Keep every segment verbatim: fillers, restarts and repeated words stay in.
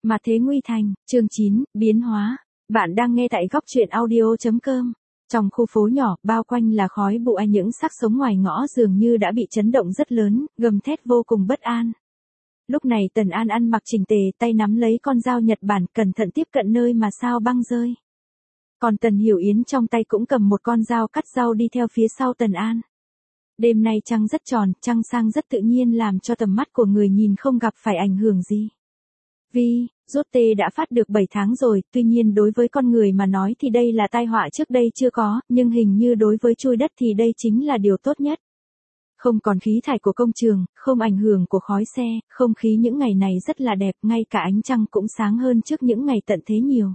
Mà thế nguy thành, chương chín, biến hóa. Bạn đang nghe tại góc truyện audio chấm com. Trong khu phố nhỏ, bao quanh là khói bụi, những xác sống ngoài ngõ dường như đã bị chấn động rất lớn, gầm thét vô cùng bất an. Lúc này Tần An ăn mặc chỉnh tề, tay nắm lấy con dao Nhật Bản, cẩn thận tiếp cận nơi mà sao băng rơi. Còn Tần Hiểu Yến trong tay cũng cầm một con dao cắt rau đi theo phía sau Tần An. Đêm nay trăng rất tròn, trăng sang rất tự nhiên làm cho tầm mắt của người nhìn không gặp phải ảnh hưởng gì. Vì, rốt tê đã phát được bảy tháng rồi, tuy nhiên đối với con người mà nói thì đây là tai họa trước đây chưa có, nhưng hình như đối với chui đất thì đây chính là điều tốt nhất. Không còn khí thải của công trường, không ảnh hưởng của khói xe, không khí những ngày này rất là đẹp, ngay cả ánh trăng cũng sáng hơn trước những ngày tận thế nhiều.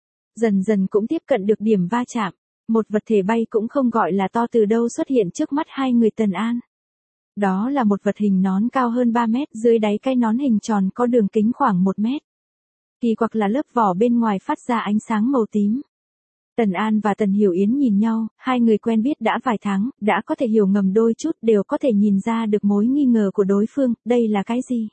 Dần dần cũng tiếp cận được điểm va chạm, một vật thể bay cũng không gọi là to từ đâu xuất hiện trước mắt hai người Tần An. Đó là một vật hình nón cao hơn ba mét, dưới đáy cái nón hình tròn có đường kính khoảng một mét. Kỳ quặc là lớp vỏ bên ngoài phát ra ánh sáng màu tím. Tần An và Tần Hiểu Yến nhìn nhau, hai người quen biết đã vài tháng, đã có thể hiểu ngầm đôi chút, đều có thể nhìn ra được mối nghi ngờ của đối phương, đây là cái gì?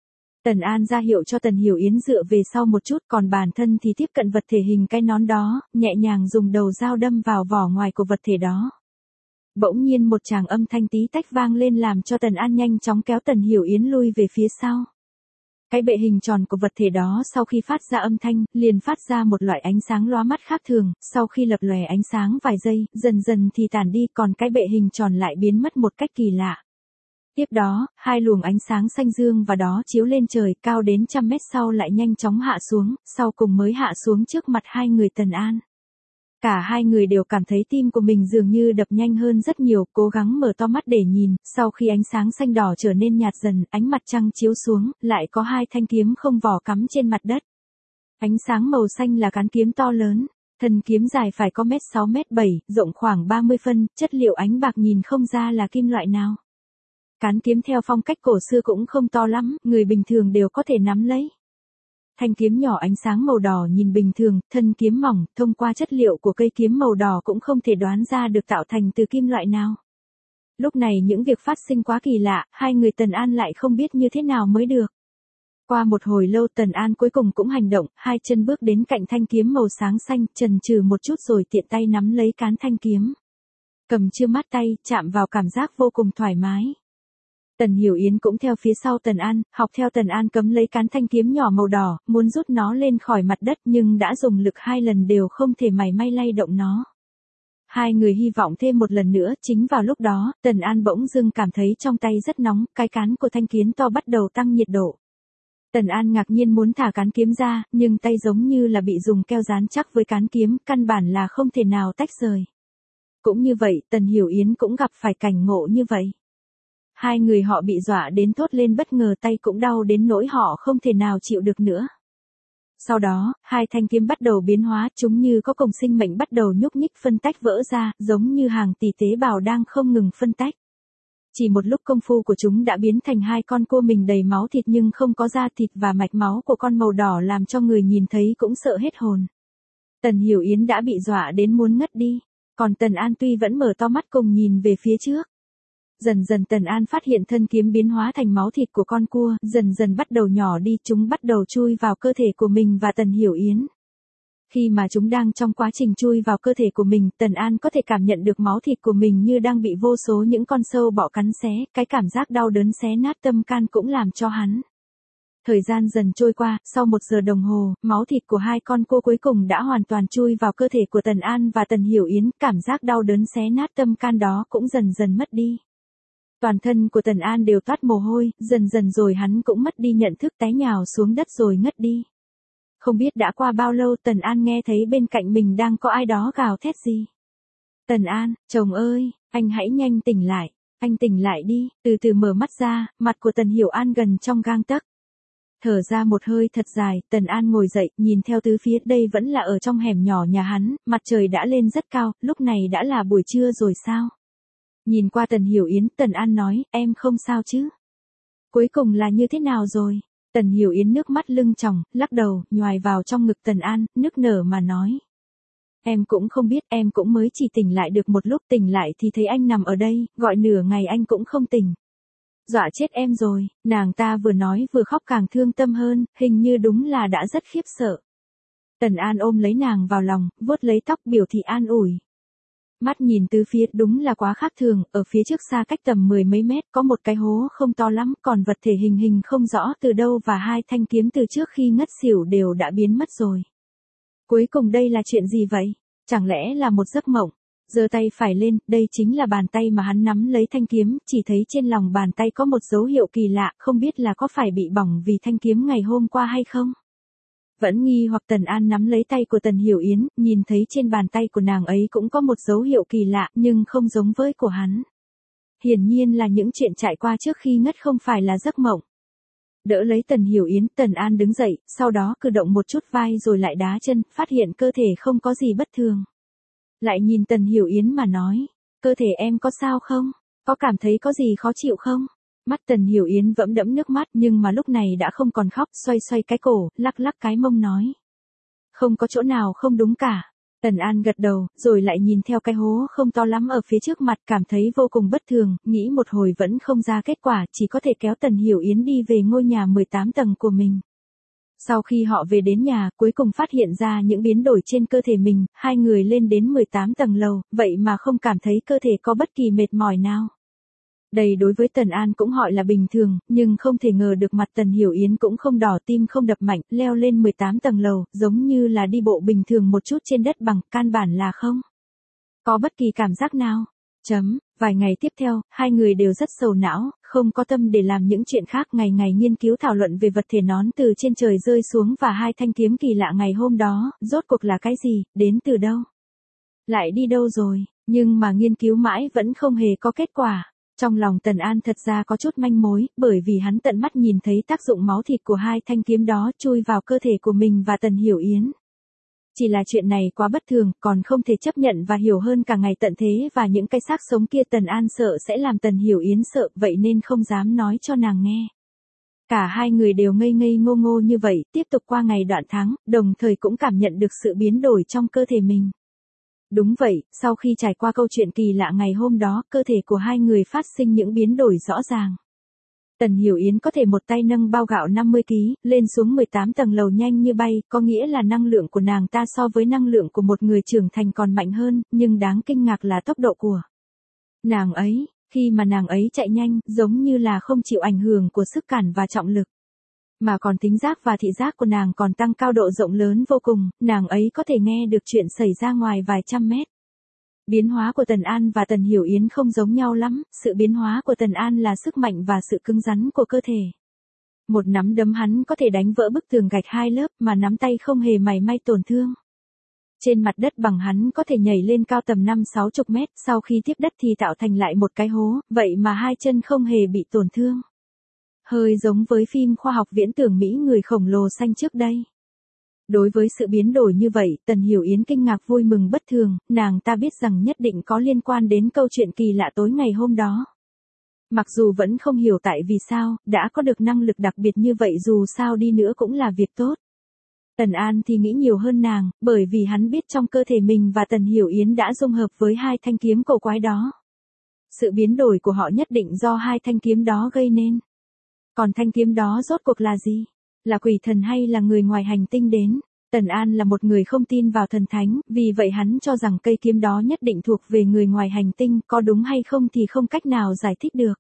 Tần An ra hiệu cho Tần Hiểu Yến dựa về sau một chút, còn bản thân thì tiếp cận vật thể hình cái nón đó, nhẹ nhàng dùng đầu dao đâm vào vỏ ngoài của vật thể đó. Bỗng nhiên một tràng âm thanh tí tách vang lên làm cho Tần An nhanh chóng kéo Tần Hiểu Yến lui về phía sau. Cái bệ hình tròn của vật thể đó sau khi phát ra âm thanh, liền phát ra một loại ánh sáng lóa mắt khác thường, sau khi lập lòe ánh sáng vài giây, dần dần thì tàn đi, còn cái bệ hình tròn lại biến mất một cách kỳ lạ. Tiếp đó, hai luồng ánh sáng xanh dương và đó chiếu lên trời, cao đến trăm mét sau lại nhanh chóng hạ xuống, sau cùng mới hạ xuống trước mặt hai người Tần An. Cả hai người đều cảm thấy tim của mình dường như đập nhanh hơn rất nhiều, cố gắng mở to mắt để nhìn, sau khi ánh sáng xanh đỏ trở nên nhạt dần, ánh mặt trăng chiếu xuống, lại có hai thanh kiếm không vỏ cắm trên mặt đất. Ánh sáng màu xanh là cán kiếm to lớn, thân kiếm dài phải có mét sáu mét bảy, rộng khoảng ba mươi phân, chất liệu ánh bạc nhìn không ra là kim loại nào. Cán kiếm theo phong cách cổ xưa cũng không to lắm, người bình thường đều có thể nắm lấy. Thanh kiếm nhỏ ánh sáng màu đỏ nhìn bình thường, thân kiếm mỏng, thông qua chất liệu của cây kiếm màu đỏ cũng không thể đoán ra được tạo thành từ kim loại nào. Lúc này những việc phát sinh quá kỳ lạ, hai người Tần An lại không biết như thế nào mới được. Qua một hồi lâu Tần An cuối cùng cũng hành động, hai chân bước đến cạnh thanh kiếm màu sáng xanh, chần chừ một chút rồi tiện tay nắm lấy cán thanh kiếm. Cầm chưa mát tay, chạm vào cảm giác vô cùng thoải mái. Tần Hiểu Yến cũng theo phía sau Tần An, học theo Tần An cấm lấy cán thanh kiếm nhỏ màu đỏ, muốn rút nó lên khỏi mặt đất nhưng đã dùng lực hai lần đều không thể mảy may lay động nó. Hai người hy vọng thêm một lần nữa, chính vào lúc đó, Tần An bỗng dưng cảm thấy trong tay rất nóng, cái cán của thanh kiếm to bắt đầu tăng nhiệt độ. Tần An ngạc nhiên muốn thả cán kiếm ra, nhưng tay giống như là bị dùng keo dán chắc với cán kiếm, căn bản là không thể nào tách rời. Cũng như vậy, Tần Hiểu Yến cũng gặp phải cảnh ngộ như vậy. Hai người họ bị dọa đến thốt lên bất ngờ, tay cũng đau đến nỗi họ không thể nào chịu được nữa. Sau đó, hai thanh kiếm bắt đầu biến hóa, chúng như có cùng sinh mệnh bắt đầu nhúc nhích phân tách vỡ ra, giống như hàng tỷ tế bào đang không ngừng phân tách. Chỉ một lúc công phu của chúng đã biến thành hai con cua mình đầy máu thịt nhưng không có da thịt và mạch máu của con màu đỏ làm cho người nhìn thấy cũng sợ hết hồn. Tần Hiểu Yến đã bị dọa đến muốn ngất đi, còn Tần An tuy vẫn mở to mắt cùng nhìn về phía trước. Dần dần Tần An phát hiện thân kiếm biến hóa thành máu thịt của con cua, dần dần bắt đầu nhỏ đi, chúng bắt đầu chui vào cơ thể của mình và Tần Hiểu Yến. Khi mà chúng đang trong quá trình chui vào cơ thể của mình, Tần An có thể cảm nhận được máu thịt của mình như đang bị vô số những con sâu bọ cắn xé, cái cảm giác đau đớn xé nát tâm can cũng làm cho hắn. Thời gian dần trôi qua, sau một giờ đồng hồ, máu thịt của hai con cua cuối cùng đã hoàn toàn chui vào cơ thể của Tần An và Tần Hiểu Yến, cảm giác đau đớn xé nát tâm can đó cũng dần dần mất đi. Toàn thân của Tần An đều toát mồ hôi, dần dần rồi hắn cũng mất đi nhận thức, té nhào xuống đất rồi ngất đi. Không biết đã qua bao lâu Tần An nghe thấy bên cạnh mình đang có ai đó gào thét gì. Tần An, chồng ơi, anh hãy nhanh tỉnh lại, anh tỉnh lại đi, từ từ mở mắt ra, mặt của Tần Hiểu An gần trong gang tấc. Thở ra một hơi thật dài, Tần An ngồi dậy, nhìn theo tứ phía, đây vẫn là ở trong hẻm nhỏ nhà hắn, mặt trời đã lên rất cao, lúc này đã là buổi trưa rồi sao? Nhìn qua Tần Hiểu Yến, Tần An nói, em không sao chứ? Cuối cùng là như thế nào rồi? Tần Hiểu Yến nước mắt lưng tròng, lắc đầu, nhoài vào trong ngực Tần An, nức nở mà nói. Em cũng không biết, em cũng mới chỉ tỉnh lại được một lúc, tỉnh lại thì thấy anh nằm ở đây, gọi nửa ngày anh cũng không tỉnh. Dọa chết em rồi, nàng ta vừa nói vừa khóc càng thương tâm hơn, hình như đúng là đã rất khiếp sợ. Tần An ôm lấy nàng vào lòng, vuốt lấy tóc biểu thị an ủi. Mắt nhìn từ phía đúng là quá khác thường, ở phía trước xa cách tầm mười mấy mét có một cái hố không to lắm, còn vật thể hình hình không rõ từ đâu và hai thanh kiếm từ trước khi ngất xỉu đều đã biến mất rồi. Cuối cùng đây là chuyện gì vậy? Chẳng lẽ là một giấc mộng? Giơ tay phải lên, đây chính là bàn tay mà hắn nắm lấy thanh kiếm, chỉ thấy trên lòng bàn tay có một dấu hiệu kỳ lạ, không biết là có phải bị bỏng vì thanh kiếm ngày hôm qua hay không? Vẫn nghi hoặc Tần An nắm lấy tay của Tần Hiểu Yến, nhìn thấy trên bàn tay của nàng ấy cũng có một dấu hiệu kỳ lạ nhưng không giống với của hắn. Hiển nhiên là những chuyện trải qua trước khi ngất không phải là giấc mộng. Đỡ lấy Tần Hiểu Yến, Tần An đứng dậy, sau đó cử động một chút vai rồi lại đá chân, phát hiện cơ thể không có gì bất thường. Lại nhìn Tần Hiểu Yến mà nói, cơ thể em có sao không? Có cảm thấy có gì khó chịu không? Mắt Tần Hiểu Yến vẫm đẫm nước mắt nhưng mà lúc này đã không còn khóc, xoay xoay cái cổ, lắc lắc cái mông nói. Không có chỗ nào không đúng cả. Tần An gật đầu, rồi lại nhìn theo cái hố không to lắm ở phía trước mặt, cảm thấy vô cùng bất thường, nghĩ một hồi vẫn không ra kết quả, chỉ có thể kéo Tần Hiểu Yến đi về ngôi nhà mười tám tầng của mình. Sau khi họ về đến nhà, cuối cùng phát hiện ra những biến đổi trên cơ thể mình, hai người lên đến mười tám tầng lầu, vậy mà không cảm thấy cơ thể có bất kỳ mệt mỏi nào. Đây đối với Tần An cũng gọi là bình thường, nhưng không thể ngờ được mặt Tần Hiểu Yến cũng không đỏ tim không đập mạnh, leo lên mười tám tầng lầu, giống như là đi bộ bình thường một chút trên đất bằng, căn bản là không có bất kỳ cảm giác nào. Chấm, vài ngày tiếp theo, hai người đều rất sầu não, không có tâm để làm những chuyện khác, ngày ngày nghiên cứu thảo luận về vật thể nón từ trên trời rơi xuống và hai thanh kiếm kỳ lạ ngày hôm đó, rốt cuộc là cái gì, đến từ đâu, lại đi đâu rồi, nhưng mà nghiên cứu mãi vẫn không hề có kết quả. Trong lòng Tần An thật ra có chút manh mối, bởi vì hắn tận mắt nhìn thấy tác dụng máu thịt của hai thanh kiếm đó chui vào cơ thể của mình và Tần Hiểu Yến. Chỉ là chuyện này quá bất thường, còn không thể chấp nhận và hiểu hơn cả ngày tận thế và những cái xác sống kia Tần An sợ sẽ làm Tần Hiểu Yến sợ, vậy nên không dám nói cho nàng nghe. Cả hai người đều ngây ngây ngô ngô như vậy, tiếp tục qua ngày đoạn tháng, đồng thời cũng cảm nhận được sự biến đổi trong cơ thể mình. Đúng vậy, sau khi trải qua câu chuyện kỳ lạ ngày hôm đó, cơ thể của hai người phát sinh những biến đổi rõ ràng. Tần Hiểu Yến có thể một tay nâng bao gạo năm mươi ki lô gam, lên xuống mười tám tầng lầu nhanh như bay, có nghĩa là năng lượng của nàng ta so với năng lượng của một người trưởng thành còn mạnh hơn, nhưng đáng kinh ngạc là tốc độ của nàng ấy, khi mà nàng ấy chạy nhanh, giống như là không chịu ảnh hưởng của sức cản và trọng lực. Mà còn thính giác và thị giác của nàng còn tăng cao độ rộng lớn vô cùng, nàng ấy có thể nghe được chuyện xảy ra ngoài vài trăm mét. Biến hóa của Tần An và Tần Hiểu Yến không giống nhau lắm, sự biến hóa của Tần An là sức mạnh và sự cứng rắn của cơ thể. Một nắm đấm hắn có thể đánh vỡ bức tường gạch hai lớp mà nắm tay không hề mảy may tổn thương. Trên mặt đất bằng hắn có thể nhảy lên cao tầm năm sáu chục mét, sau khi tiếp đất thì tạo thành lại một cái hố, vậy mà hai chân không hề bị tổn thương. Hơi giống với phim khoa học viễn tưởng Mỹ người khổng lồ xanh trước đây. Đối với sự biến đổi như vậy, Tần Hiểu Yến kinh ngạc vui mừng bất thường, nàng ta biết rằng nhất định có liên quan đến câu chuyện kỳ lạ tối ngày hôm đó. Mặc dù vẫn không hiểu tại vì sao, đã có được năng lực đặc biệt như vậy dù sao đi nữa cũng là việc tốt. Tần An thì nghĩ nhiều hơn nàng, bởi vì hắn biết trong cơ thể mình và Tần Hiểu Yến đã dung hợp với hai thanh kiếm cổ quái đó. Sự biến đổi của họ nhất định do hai thanh kiếm đó gây nên. Còn thanh kiếm đó rốt cuộc là gì? Là quỷ thần hay là người ngoài hành tinh đến? Tần An là một người không tin vào thần thánh, vì vậy hắn cho rằng cây kiếm đó nhất định thuộc về người ngoài hành tinh, có đúng hay không thì không cách nào giải thích được.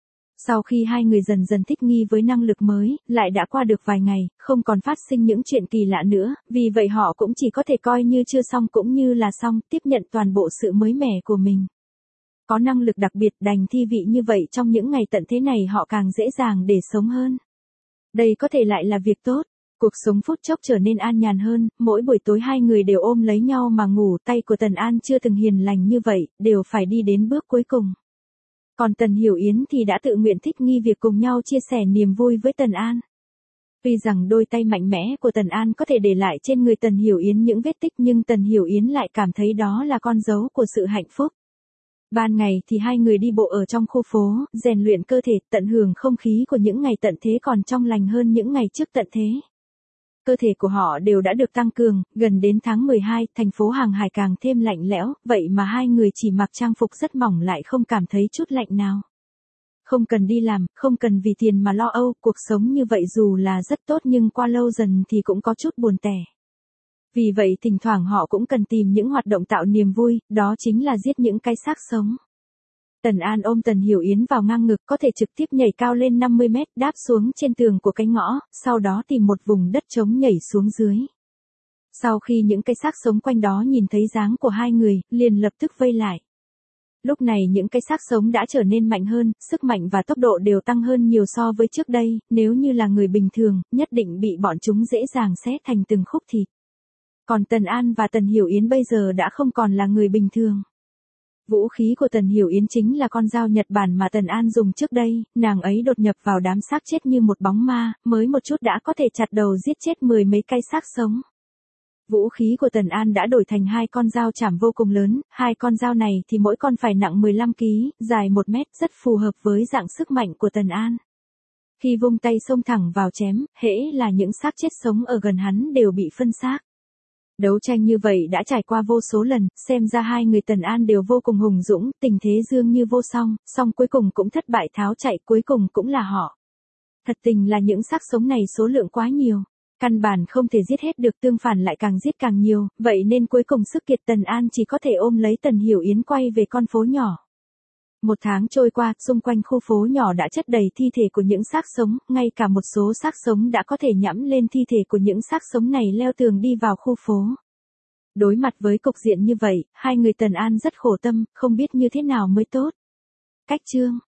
Sau khi hai người dần dần thích nghi với năng lực mới, lại đã qua được vài ngày, không còn phát sinh những chuyện kỳ lạ nữa, vì vậy họ cũng chỉ có thể coi như chưa xong cũng như là xong, tiếp nhận toàn bộ sự mới mẻ của mình. Có năng lực đặc biệt đành thi vị như vậy trong những ngày tận thế này họ càng dễ dàng để sống hơn. Đây có thể lại là việc tốt. Cuộc sống phút chốc trở nên an nhàn hơn, mỗi buổi tối hai người đều ôm lấy nhau mà ngủ, tay của Tần An chưa từng hiền lành như vậy, đều phải đi đến bước cuối cùng. Còn Tần Hiểu Yến thì đã tự nguyện thích nghi việc cùng nhau chia sẻ niềm vui với Tần An. Tuy rằng đôi tay mạnh mẽ của Tần An có thể để lại trên người Tần Hiểu Yến những vết tích nhưng Tần Hiểu Yến lại cảm thấy đó là con dấu của sự hạnh phúc. Ban ngày thì hai người đi bộ ở trong khu phố, rèn luyện cơ thể, tận hưởng không khí của những ngày tận thế còn trong lành hơn những ngày trước tận thế. Cơ thể của họ đều đã được tăng cường, gần đến tháng mười hai, thành phố Hàng Hải càng thêm lạnh lẽo, vậy mà hai người chỉ mặc trang phục rất mỏng lại không cảm thấy chút lạnh nào. không cần đi làm, không cần vì tiền mà lo âu, cuộc sống như vậy dù là rất tốt nhưng qua lâu dần thì cũng có chút buồn tẻ. Vì vậy thỉnh thoảng họ cũng cần tìm những hoạt động tạo niềm vui, đó chính là giết những cái xác sống. Tần An ôm Tần Hiểu Yến vào ngang ngực, có thể trực tiếp nhảy cao lên năm mươi mét, đáp xuống trên tường của cái ngõ, sau đó tìm một vùng đất trống nhảy xuống dưới. Sau khi những cái xác sống quanh đó nhìn thấy dáng của hai người, liền lập tức vây lại. Lúc này những cái xác sống đã trở nên mạnh hơn, sức mạnh và tốc độ đều tăng hơn nhiều so với trước đây, nếu như là người bình thường, nhất định bị bọn chúng dễ dàng xé thành từng khúc thịt. Còn Tần An và Tần Hiểu Yến bây giờ đã không còn là người bình thường. Vũ khí của Tần Hiểu Yến chính là con dao Nhật Bản mà Tần An dùng trước đây, nàng ấy đột nhập vào đám xác chết như một bóng ma, mới một chút đã có thể chặt đầu giết chết mười mấy cái xác sống. Vũ khí của Tần An đã đổi thành hai con dao chảm vô cùng lớn, hai con dao này thì mỗi con phải nặng mười lăm ki lô gam, dài một mét, rất phù hợp với dạng sức mạnh của Tần An. Khi vung tay xông thẳng vào chém, hễ là những xác chết sống ở gần hắn đều bị phân xác. Đấu tranh như vậy đã trải qua vô số lần, xem ra hai người Tần An đều vô cùng hùng dũng, tình thế dương như vô song, song cuối cùng cũng thất bại tháo chạy, cuối cùng cũng là họ. Thật tình là những xác sống này số lượng quá nhiều. Căn bản không thể giết hết được, tương phản lại càng giết càng nhiều, vậy nên cuối cùng sức kiệt Tần An chỉ có thể ôm lấy Tần Hiểu Yến quay về con phố nhỏ. Một tháng trôi qua, xung quanh khu phố nhỏ đã chất đầy thi thể của những xác sống, ngay cả một số xác sống đã có thể nhẫm lên thi thể của những xác sống này leo tường đi vào khu phố. Đối mặt với cục diện như vậy, hai người Tần An rất khổ tâm, không biết như thế nào mới tốt. Cách chương